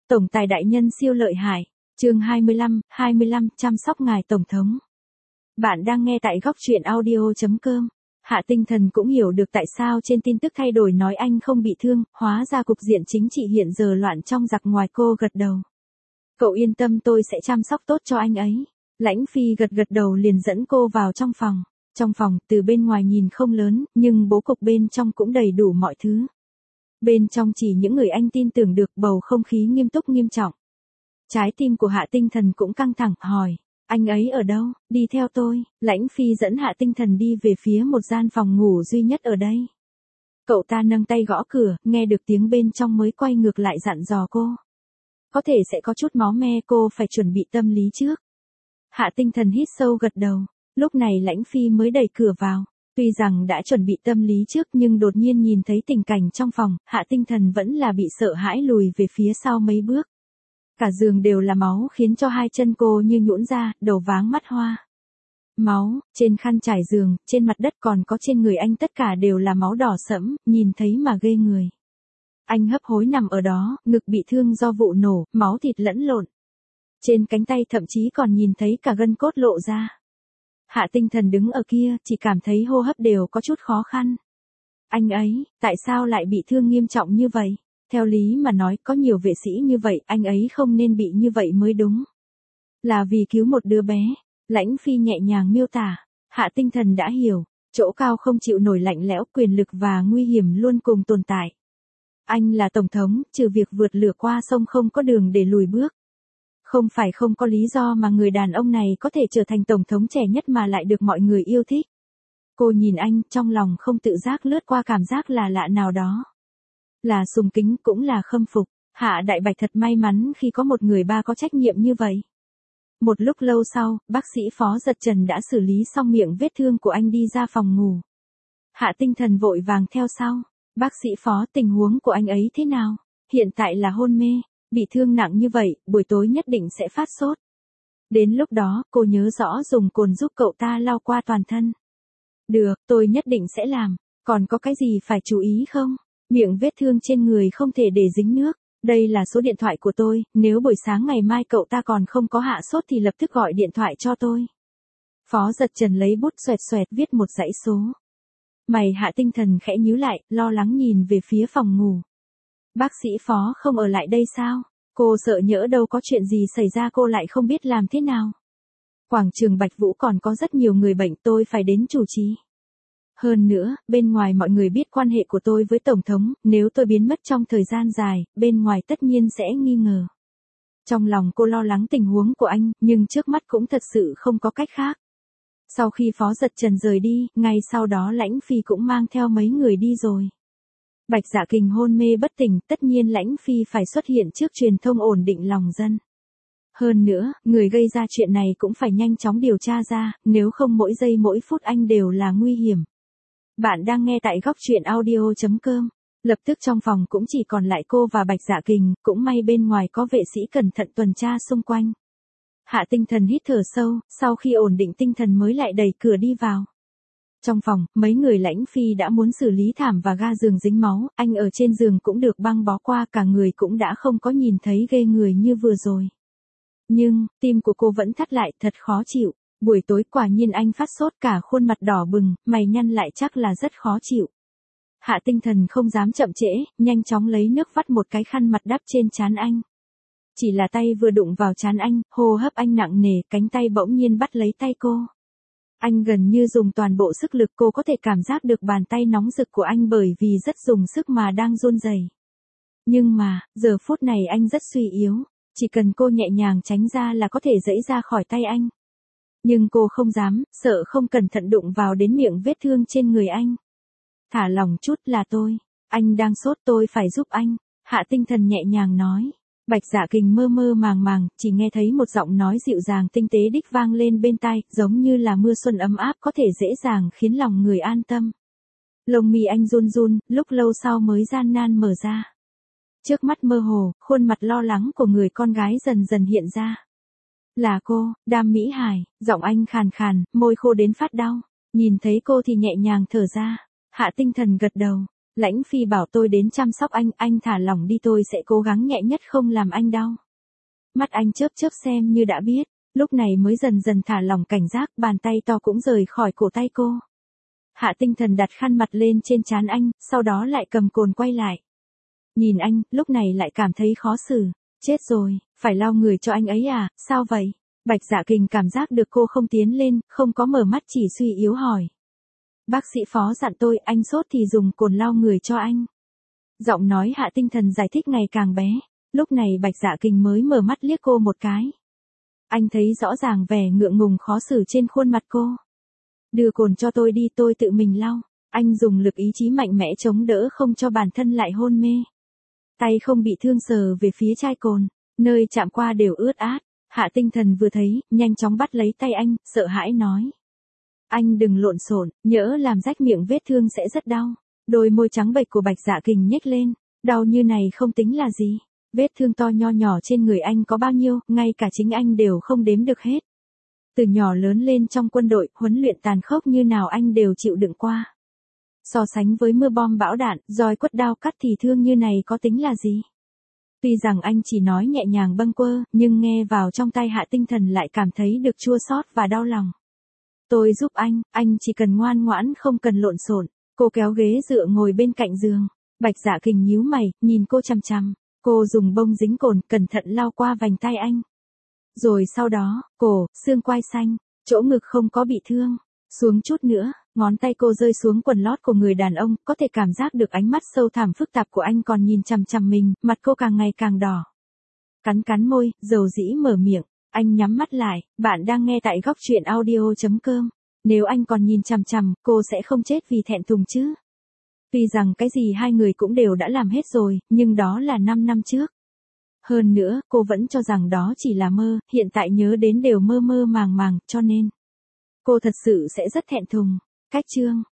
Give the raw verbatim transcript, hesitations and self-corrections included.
Tổng tài đại nhân siêu lợi hại. Chương hai mươi lăm, hai mươi lăm, chăm sóc ngài tổng thống. Bạn đang nghe tại góc truyện audio chấm com. Hạ Tinh Thần cũng hiểu được tại sao trên tin tức thay đổi nói anh không bị thương, hóa ra cục diện chính trị hiện giờ loạn trong giặc ngoài. Cô gật đầu. Cậu yên tâm, tôi sẽ chăm sóc tốt cho anh ấy. Lãnh Phi gật gật đầu liền dẫn cô vào trong phòng. Trong phòng, từ bên ngoài nhìn không lớn, nhưng bố cục bên trong cũng đầy đủ mọi thứ. Bên trong chỉ những người anh tin tưởng được, bầu không khí nghiêm túc nghiêm trọng. Trái tim của Hạ Tinh Thần cũng căng thẳng, hỏi, anh ấy ở đâu? Đi theo tôi. Lãnh Phi dẫn Hạ Tinh Thần đi về phía một gian phòng ngủ duy nhất ở đây. Cậu ta nâng tay gõ cửa, nghe được tiếng bên trong mới quay ngược lại dặn dò cô. Có thể sẽ có chút máu me, cô phải chuẩn bị tâm lý trước. Hạ Tinh Thần hít sâu gật đầu. Lúc này Lãnh Phi mới đẩy cửa vào. Tuy rằng đã chuẩn bị tâm lý trước nhưng đột nhiên nhìn thấy tình cảnh trong phòng, Hạ Tinh Thần vẫn là bị sợ hãi lùi về phía sau mấy bước. Cả giường đều là máu khiến cho hai chân cô như nhũn ra, đầu váng mắt hoa. Máu, trên khăn trải giường, trên mặt đất còn có trên người anh, tất cả đều là máu đỏ sẫm, nhìn thấy mà ghê người. Anh hấp hối nằm ở đó, ngực bị thương do vụ nổ, máu thịt lẫn lộn. Trên cánh tay thậm chí còn nhìn thấy cả gân cốt lộ ra. Hạ Tinh Thần đứng ở kia, chỉ cảm thấy hô hấp đều có chút khó khăn. Anh ấy, tại sao lại bị thương nghiêm trọng như vậy? Theo lý mà nói, có nhiều vệ sĩ như vậy, anh ấy không nên bị như vậy mới đúng. Là vì cứu một đứa bé. Lãnh Phi nhẹ nhàng miêu tả. Hạ Tinh Thần đã hiểu, chỗ cao không chịu nổi lạnh lẽo, quyền lực và nguy hiểm luôn cùng tồn tại. Anh là tổng thống, trừ việc vượt lửa qua sông không có đường để lùi bước. Không phải không có lý do mà người đàn ông này có thể trở thành tổng thống trẻ nhất mà lại được mọi người yêu thích. Cô nhìn anh, trong lòng không tự giác lướt qua cảm giác là lạ nào đó. Là sùng kính cũng là khâm phục. Hạ Đại Bạch thật may mắn khi có một người ba có trách nhiệm như vậy. Một lúc lâu sau, bác sĩ Phó Giật Trần đã xử lý xong miệng vết thương của anh đi ra phòng ngủ. Hạ Tinh Thần vội vàng theo sau. Bác sĩ Phó, tình huống của anh ấy thế nào? Hiện tại là hôn mê. Bị thương nặng như vậy, buổi tối nhất định sẽ phát sốt. Đến lúc đó, cô nhớ rõ dùng cồn giúp cậu ta lau qua toàn thân. Được, tôi nhất định sẽ làm. Còn có cái gì phải chú ý không? Miệng vết thương trên người không thể để dính nước. Đây là số điện thoại của tôi, nếu buổi sáng ngày mai cậu ta còn không có hạ sốt thì lập tức gọi điện thoại cho tôi. Phó Giật Trần lấy bút xoẹt xoẹt viết một dãy số. Mày Hạ Tinh Thần khẽ nhíu lại, lo lắng nhìn về phía phòng ngủ. Bác sĩ Phó không ở lại đây sao? Cô sợ nhỡ đâu có chuyện gì xảy ra cô lại không biết làm thế nào. Quảng trường Bạch Vũ còn có rất nhiều người bệnh, tôi phải đến chủ trì. Hơn nữa, bên ngoài mọi người biết quan hệ của tôi với Tổng thống, nếu tôi biến mất trong thời gian dài, bên ngoài tất nhiên sẽ nghi ngờ. Trong lòng cô lo lắng tình huống của anh, nhưng trước mắt cũng thật sự không có cách khác. Sau khi Phó Giật Trần rời đi, ngay sau đó Lãnh Phi cũng mang theo mấy người đi rồi. Bạch Dạ Kình hôn mê bất tỉnh, tất nhiên Lãnh Phi phải xuất hiện trước truyền thông ổn định lòng dân. Hơn nữa, người gây ra chuyện này cũng phải nhanh chóng điều tra ra, nếu không mỗi giây mỗi phút anh đều là nguy hiểm. Bạn đang nghe tại góc truyện audio chấm com. Lập tức trong phòng cũng chỉ còn lại cô và Bạch Dạ Kình, cũng may bên ngoài có vệ sĩ cẩn thận tuần tra xung quanh. Hạ Tinh Thần hít thở sâu, sau khi ổn định tinh thần mới lại đẩy cửa đi vào. Trong phòng, mấy người Lãnh Phi đã muốn xử lý thảm và ga giường dính máu, anh ở trên giường cũng được băng bó qua, cả người cũng đã không có nhìn thấy ghê người như vừa rồi. Nhưng, tim của cô vẫn thắt lại, thật khó chịu. Buổi tối quả nhiên anh phát sốt, cả khuôn mặt đỏ bừng, mày nhăn lại chắc là rất khó chịu. Hạ Tinh Thần không dám chậm trễ, nhanh chóng lấy nước vắt một cái khăn mặt đắp trên trán anh. Chỉ là tay vừa đụng vào trán anh, hô hấp anh nặng nề, cánh tay bỗng nhiên bắt lấy tay cô. Anh gần như dùng toàn bộ sức lực, cô có thể cảm giác được bàn tay nóng rực của anh bởi vì rất dùng sức mà đang run rẩy. Nhưng mà, giờ phút này anh rất suy yếu, chỉ cần cô nhẹ nhàng tránh ra là có thể giãy ra khỏi tay anh. Nhưng cô không dám, sợ không cẩn thận đụng vào đến miệng vết thương trên người anh. Thả lòng chút, là tôi. Anh đang sốt, tôi phải giúp anh. Hạ Tinh Thần nhẹ nhàng nói. Bạch Dạ Kình mơ mơ màng màng, chỉ nghe thấy một giọng nói dịu dàng tinh tế đích vang lên bên tai, giống như là mưa xuân ấm áp có thể dễ dàng khiến lòng người an tâm. Lông mi anh run run, lúc lâu sau mới gian nan mở ra. Trước mắt mơ hồ, khuôn mặt lo lắng của người con gái dần dần hiện ra. Là cô, Đam Mỹ Hải, giọng anh khàn khàn, môi khô đến phát đau. Nhìn thấy cô thì nhẹ nhàng thở ra. Hạ Tinh Thần gật đầu. Lãnh Phi bảo tôi đến chăm sóc anh, anh thả lỏng đi, tôi sẽ cố gắng nhẹ nhất không làm anh đau. Mắt anh chớp chớp xem như đã biết, lúc này mới dần dần thả lỏng cảnh giác, bàn tay to cũng rời khỏi cổ tay cô. Hạ Tinh Thần đặt khăn mặt lên trên trán anh, sau đó lại cầm cồn quay lại. Nhìn anh, lúc này lại cảm thấy khó xử. Chết rồi, phải lau người cho anh ấy à, sao vậy? Bạch Dạ Kình cảm giác được cô không tiến lên, không có mở mắt chỉ suy yếu hỏi. Bác sĩ Phó dặn tôi, anh sốt thì dùng cồn lau người cho anh. Giọng nói Hạ Tinh Thần giải thích ngày càng bé. Lúc này Bạch Dạ Kình mới mở mắt liếc cô một cái. Anh thấy rõ ràng vẻ ngượng ngùng khó xử trên khuôn mặt cô. Đưa cồn cho tôi đi, tôi tự mình lau. Anh dùng lực ý chí mạnh mẽ chống đỡ không cho bản thân lại hôn mê. Tay không bị thương sờ về phía chai cồn, nơi chạm qua đều ướt át. Hạ Tinh Thần vừa thấy, nhanh chóng bắt lấy tay anh, sợ hãi nói. Anh đừng lộn xộn, nhỡ làm rách miệng vết thương sẽ rất đau. Đôi môi trắng bệch của Bạch Dạ Kình nhếch lên, đau như này không tính là gì. Vết thương to nho nhỏ trên người anh có bao nhiêu, ngay cả chính anh đều không đếm được hết. Từ nhỏ lớn lên trong quân đội, huấn luyện tàn khốc như nào anh đều chịu đựng qua. So sánh với mưa bom bão đạn, roi quất đao cắt thì thương như này có tính là gì? Tuy rằng anh chỉ nói nhẹ nhàng bâng quơ, nhưng nghe vào trong tai Hạ Tinh Thần lại cảm thấy được chua xót và đau lòng. Tôi giúp anh, anh chỉ cần ngoan ngoãn không cần lộn xộn. Cô kéo ghế dựa ngồi bên cạnh giường. Bạch Dạ Kình nhíu mày, nhìn cô chằm chằm. Cô dùng bông dính cồn, cẩn thận lau qua vành tay anh. Rồi sau đó, cổ, xương quai xanh, chỗ ngực không có bị thương. Xuống chút nữa, ngón tay cô rơi xuống quần lót của người đàn ông, có thể cảm giác được ánh mắt sâu thẳm phức tạp của anh còn nhìn chằm chằm mình, mặt cô càng ngày càng đỏ. Cắn cắn môi, dầu dĩ mở miệng, anh nhắm mắt lại, bạn đang nghe tại góc truyện audio chấm com. Nếu anh còn nhìn chằm chằm, cô sẽ không chết vì thẹn thùng chứ. Tuy rằng cái gì hai người cũng đều đã làm hết rồi, nhưng đó là năm năm trước. Hơn nữa, cô vẫn cho rằng đó chỉ là mơ, hiện tại nhớ đến đều mơ mơ màng màng, cho nên cô thật sự sẽ rất thẹn thùng. Cách chương